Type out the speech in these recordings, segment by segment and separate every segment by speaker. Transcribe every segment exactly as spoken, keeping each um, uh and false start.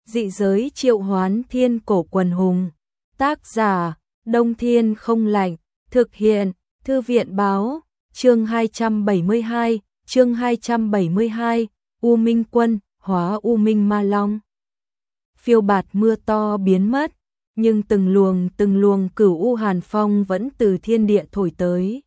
Speaker 1: Dị giới triệu hoán thiên cổ quần hùng. Tác giả, Đông Thiên không lạnh. Thực hiện, Thư viện báo. Chương hai trăm bảy mươi hai, chương hai trăm bảy mươi hai, U Minh Quân, hóa U Minh Ma Long. Phiêu bạt mưa to biến mất, nhưng từng luồng từng luồng cửu u hàn phong vẫn từ thiên địa thổi tới.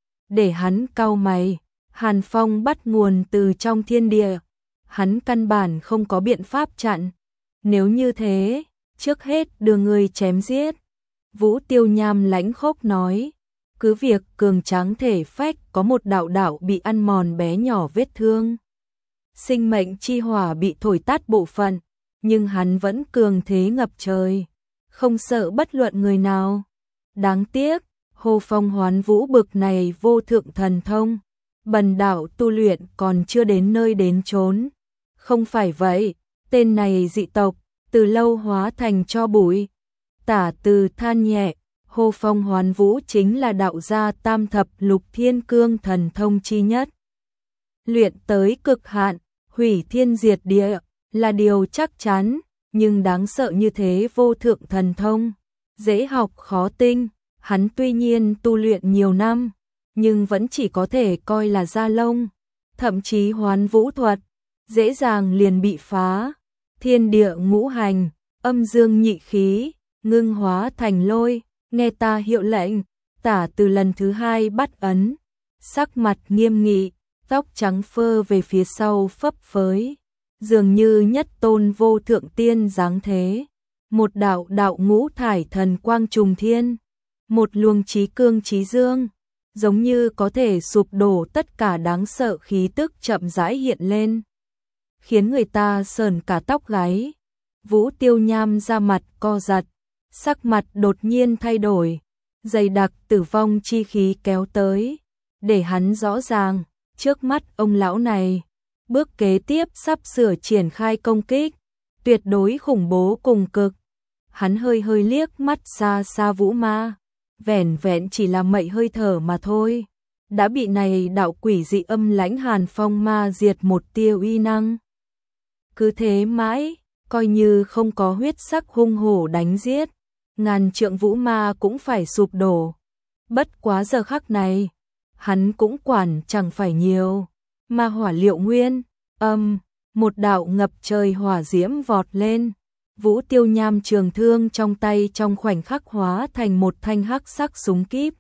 Speaker 1: Để hắn cau mày, hàn phong bắt nguồn từ trong thiên địa, hắn căn bản không có biện pháp chặn. Nếu như thế, trước hết đưa người chém giết. Vũ Tiêu Nham lãnh khốc nói, cứ việc cường tráng thể phách có một đạo đạo bị ăn mòn bé nhỏ vết thương. Sinh mệnh chi hỏa bị thổi tắt bộ phận, nhưng hắn vẫn cường thế ngập trời, không sợ bất luận người nào. Đáng tiếc, Hồ Phong Hoán Vũ bực này vô thượng thần thông, bần đạo tu luyện còn chưa đến nơi đến chốn. Không phải vậy, tên này dị tộc, từ lâu hóa thành tro bụi. Tả Từ than nhẹ, Hồ Phong Hoán Vũ chính là đạo gia tam thập lục thiên cương thần thông chi nhất. Luyện tới cực hạn, hủy thiên diệt địa, là điều chắc chắn, nhưng đáng sợ như thế vô thượng thần thông, dễ học khó tinh. Hắn tuy nhiên tu luyện nhiều năm, nhưng vẫn chỉ có thể coi là da lông, thậm chí hoán vũ thuật, dễ dàng liền bị phá. Thiên địa ngũ hành, âm dương nhị khí, ngưng hóa thành lôi, nghe ta hiệu lệnh. Tả Từ lần thứ hai bắt ấn, sắc mặt nghiêm nghị, tóc trắng phơ về phía sau phấp phới, dường như nhất tôn vô thượng tiên dáng thế. Một đạo đạo ngũ thải thần quang trùng thiên, một luồng chí cương chí dương, giống như có thể sụp đổ tất cả đáng sợ khí tức chậm rãi hiện lên, khiến người ta sởn cả tóc gáy. Vũ Tiêu Nham ra mặt co giật, sắc mặt đột nhiên thay đổi, dày đặc tử vong chi khí kéo tới, để hắn rõ ràng, trước mắt ông lão này, bước kế tiếp sắp sửa triển khai công kích, tuyệt đối khủng bố cùng cực. Hắn hơi hơi liếc mắt xa xa Vũ Ma, vẻn vẹn chỉ là mậy hơi thở mà thôi, đã bị này đạo quỷ dị âm lãnh hàn phong ma diệt một tia uy năng. Cứ thế mãi, coi như không có huyết sắc hung hổ đánh giết, ngàn trượng Vũ Ma cũng phải sụp đổ. Bất quá giờ khắc này, hắn cũng quản chẳng phải nhiều. Ma hỏa liệu nguyên, âm, một đạo ngập trời hỏa diễm vọt lên. Vũ Tiêu Nham trường thương trong tay trong khoảnh khắc hóa thành một thanh hắc sắc súng kíp.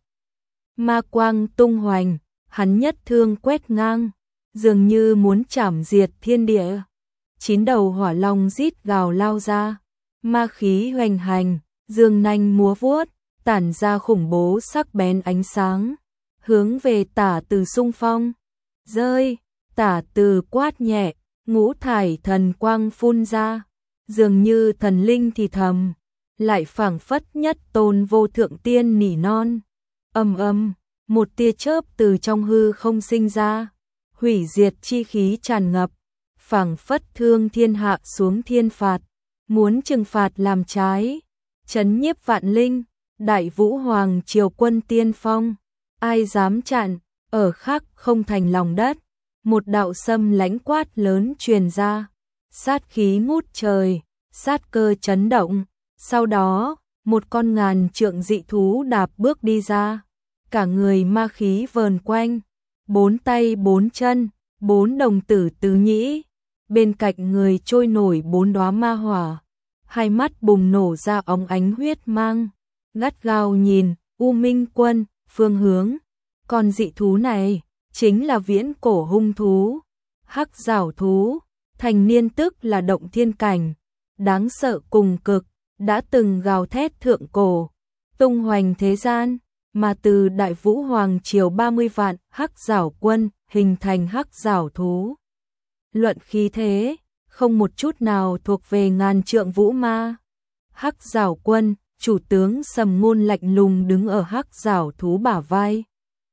Speaker 1: Ma quang tung hoành, hắn nhất thương quét ngang, dường như muốn chảm diệt thiên địa. Chín đầu hỏa long rít gào lao ra, ma khí hoành hành, dương nanh múa vuốt, tản ra khủng bố sắc bén ánh sáng, hướng về Tả Từ xung phong. Rơi, Tả Từ quát nhẹ, ngũ thải thần quang phun ra, dường như thần linh thì thầm, lại phảng phất nhất tôn vô thượng tiên nỉ non. Ầm ầm, một tia chớp từ trong hư không sinh ra, hủy diệt chi khí tràn ngập, phảng phất thương thiên hạ xuống thiên phạt, muốn trừng phạt làm trái, trấn nhiếp vạn linh. Đại Vũ Hoàng triều quân tiên phong, ai dám chặn, ở khắc không thành lòng đất. Một đạo sâm lãnh quát lớn truyền ra, sát khí ngút trời, sát cơ chấn động. Sau đó, một con ngàn trượng dị thú đạp bước đi ra, cả người ma khí vờn quanh, bốn tay bốn chân, bốn đồng tử tứ nhĩ, bên cạnh người trôi nổi bốn đóa ma hỏa, hai mắt bùng nổ ra óng ánh huyết mang, gắt gao nhìn U Minh Quân phương hướng. Con dị thú này chính là viễn cổ hung thú, hắc giảo thú, thành niên tức là động thiên cảnh, đáng sợ cùng cực, đã từng gào thét thượng cổ, tung hoành thế gian, mà từ Đại Vũ Hoàng triều ba mươi vạn hắc giảo quân hình thành hắc giảo thú. Luận khí thế, không một chút nào thuộc về ngàn trượng Vũ Ma. Hắc giảo quân, chủ tướng Sầm Ngôn lạnh lùng đứng ở hắc giảo thú bả vai,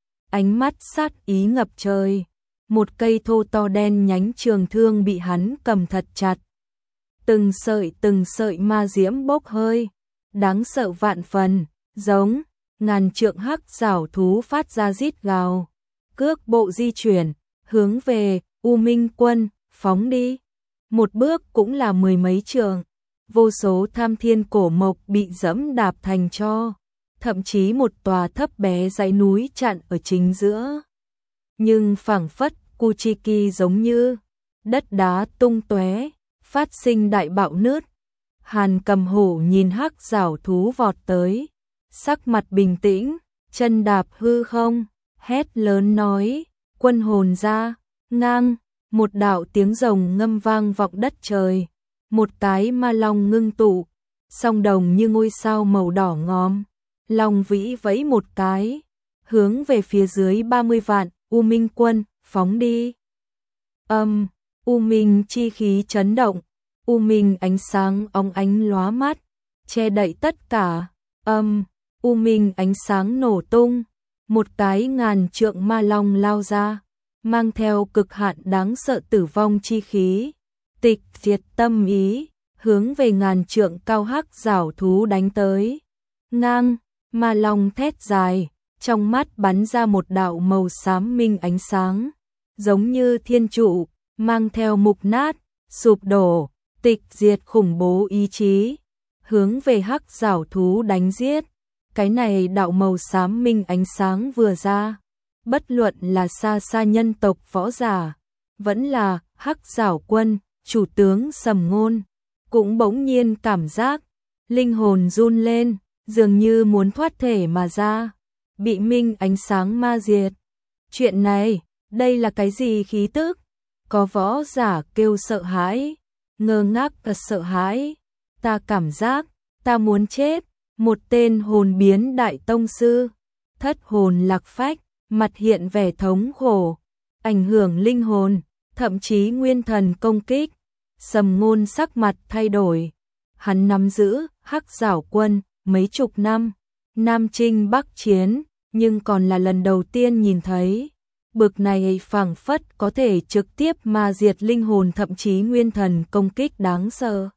Speaker 1: ánh mắt sát ý ngập trời, một cây thô to đen nhánh trường thương bị hắn cầm thật chặt. Từng sợi từng sợi ma diễm bốc hơi, đáng sợ vạn phần, giống ngàn trượng hắc giảo thú phát ra rít gào, cước bộ di chuyển, hướng về U Minh Quân phóng đi. Một bước cũng là mười mấy trượng, vô số tham thiên cổ mộc bị dẫm đạp thành tro, thậm chí một tòa thấp bé dãy núi chặn ở chính giữa. Nhưng phảng phất Kuchiki giống như đất đá tung tóe, phát sinh đại bạo nứt. Hàn Cầm Hổ nhìn hắc giảo thú vọt tới, sắc mặt bình tĩnh, chân đạp hư không, hét lớn nói, quân hồn ra, ngang, một đạo tiếng rồng ngâm vang vọng đất trời, một cái ma long ngưng tụ, song đồng như ngôi sao màu đỏ ngòm, long vĩ vẫy một cái, hướng về phía dưới ba mươi vạn, U Minh quân, phóng đi. Âm, U Minh chi khí chấn động, U Minh ánh sáng óng ánh lóa mắt, che đậy tất cả, âm, U Minh ánh sáng nổ tung, một cái ngàn trượng ma long lao ra, mang theo cực hạn đáng sợ tử vong chi khí, tịch diệt tâm ý, hướng về ngàn trượng cao hắc giảo thú đánh tới. Ngang, ma long thét dài, trong mắt bắn ra một đạo màu xám minh ánh sáng, giống như thiên trụ, mang theo mục nát, sụp đổ, tịch diệt khủng bố ý chí, hướng về hắc giảo thú đánh giết. Cái này đạo màu xám minh ánh sáng vừa ra, bất luận là xa xa nhân tộc võ giả, vẫn là hắc giảo quân, chủ tướng Sầm Ngôn, cũng bỗng nhiên cảm giác linh hồn run lên, dường như muốn thoát thể mà ra, bị minh ánh sáng ma diệt. Chuyện này, đây là cái gì khí tức? Có võ giả kêu sợ hãi, ngơ ngác và sợ hãi, ta cảm giác, ta muốn chết. Một tên hồn biến đại tông sư, thất hồn lạc phách, mặt hiện vẻ thống khổ, ảnh hưởng linh hồn, thậm chí nguyên thần công kích. Sầm Ngôn sắc mặt thay đổi, hắn nắm giữ hắc giảo quân mấy chục năm, Nam Chinh Bắc Chiến, nhưng còn là lần đầu tiên nhìn thấy. Bực này phảng phất có thể trực tiếp ma diệt linh hồn thậm chí nguyên thần công kích đáng sợ.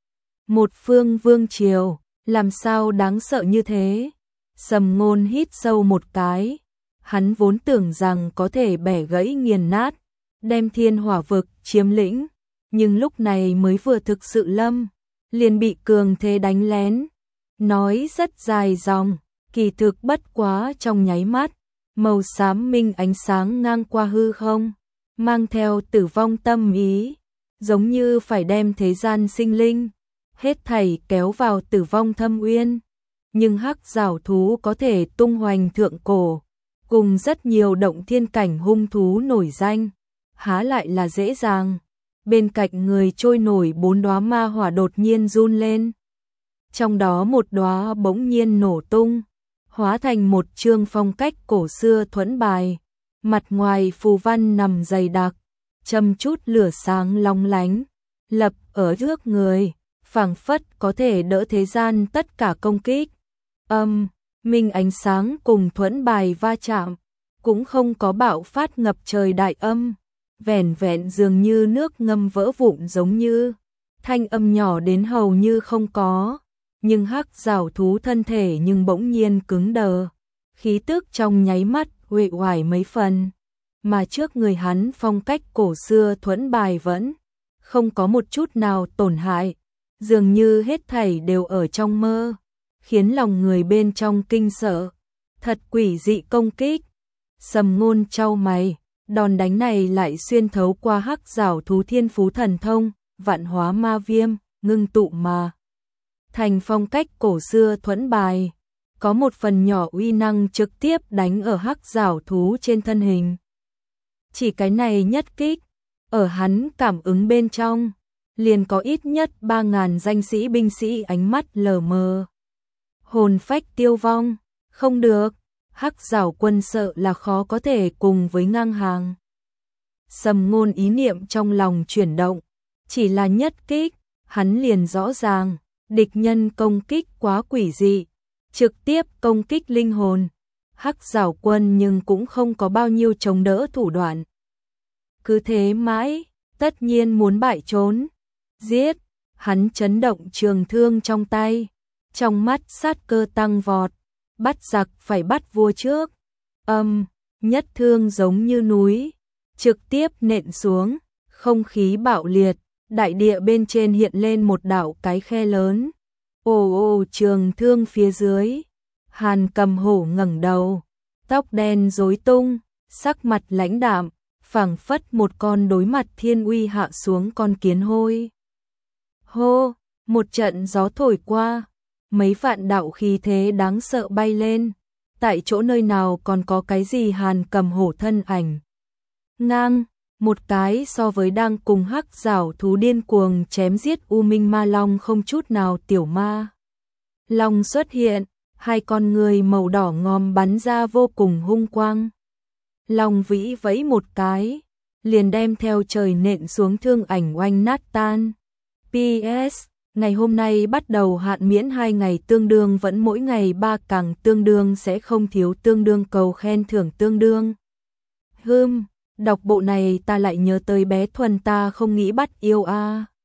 Speaker 1: Một phương vương triều, làm sao đáng sợ như thế? Sầm Ngôn hít sâu một cái, hắn vốn tưởng rằng có thể bẻ gãy nghiền nát, đem thiên hỏa vực chiếm lĩnh, nhưng lúc này mới vừa thực sự lâm, liền bị cường thế đánh lén. Nói rất dài dòng, kỳ thực bất quá trong nháy mắt, màu xám minh ánh sáng ngang qua hư không, mang theo tử vong tâm ý, giống như phải đem thế gian sinh linh hết thảy kéo vào tử vong thâm uyên. Nhưng hắc giảo thú có thể tung hoành thượng cổ, cùng rất nhiều động thiên cảnh hung thú nổi danh, há lại là dễ dàng. Bên cạnh người trôi nổi bốn đóa ma hỏa đột nhiên run lên, trong đó một đóa bỗng nhiên nổ tung, hóa thành một chương phong cách cổ xưa thuẫn bài, mặt ngoài phù văn nằm dày đặc, châm chút lửa sáng long lánh, lập ở trước người, phảng phất có thể đỡ thế gian tất cả công kích. Âm, minh ánh sáng cùng thuẫn bài va chạm, cũng không có bạo phát ngập trời đại âm, vẻn vẹn dường như nước ngâm vỡ vụn giống như, thanh âm nhỏ đến hầu như không có, nhưng hắc giảo thú thân thể nhưng bỗng nhiên cứng đờ, khí tức trong nháy mắt uể oải mấy phần, mà trước người hắn phong cách cổ xưa thuẫn bài vẫn không có một chút nào tổn hại, dường như hết thảy đều ở trong mơ, khiến lòng người bên trong kinh sợ. Thật quỷ dị công kích. Sầm Ngôn chau mày, đòn đánh này lại xuyên thấu qua hắc giảo thú thiên phú thần thông, vạn hóa ma viêm, ngưng tụ mà thành phong cách cổ xưa thuẫn bài, có một phần nhỏ uy năng trực tiếp đánh ở hắc giảo thú trên thân hình. Chỉ cái này nhất kích, ở hắn cảm ứng bên trong, liền có ít nhất ba ngàn danh sĩ binh sĩ ánh mắt lờ mờ. Hồn phách tiêu vong, không được, hắc giảo quân sợ là khó có thể cùng với ngang hàng. Sầm Ngôn ý niệm trong lòng chuyển động, chỉ là nhất kích, hắn liền rõ ràng, địch nhân công kích quá quỷ dị, trực tiếp công kích linh hồn. Hắc giảo quân nhưng cũng không có bao nhiêu chống đỡ thủ đoạn. Cứ thế mãi, tất nhiên muốn bại trốn. Giết, hắn chấn động trường thương trong tay, trong mắt sát cơ tăng vọt, bắt giặc phải bắt vua trước. Âm, nhất thương giống như núi, trực tiếp nện xuống, không khí bạo liệt, đại địa bên trên hiện lên một đạo cái khe lớn. Ồ ồ, trường thương phía dưới. Hàn Cầm Hổ ngẩng đầu, tóc đen rối tung, sắc mặt lãnh đạm, phảng phất một con đối mặt thiên uy hạ xuống con kiến hôi. Hô, một trận gió thổi qua, mấy vạn đạo khí thế đáng sợ bay lên, tại chỗ nơi nào còn có cái gì Hàn Cầm Hổ thân ảnh. Ngang, một cái so với đang cùng hắc giảo thú điên cuồng chém giết U Minh Ma Long không chút nào tiểu ma. Long xuất hiện, hai con người màu đỏ ngòm bắn ra vô cùng hung quang. Long vĩ vẫy một cái, liền đem theo trời nện xuống thương ảnh oanh nát tan. pê ét. Ngày hôm nay bắt đầu hạn miễn hai ngày tương đương vẫn mỗi ngày ba càng tương đương sẽ không thiếu tương đương cầu khen thưởng tương đương. Hừm, đọc bộ này ta lại nhớ tới bé Thuần ta không nghĩ bắt yêu a. À.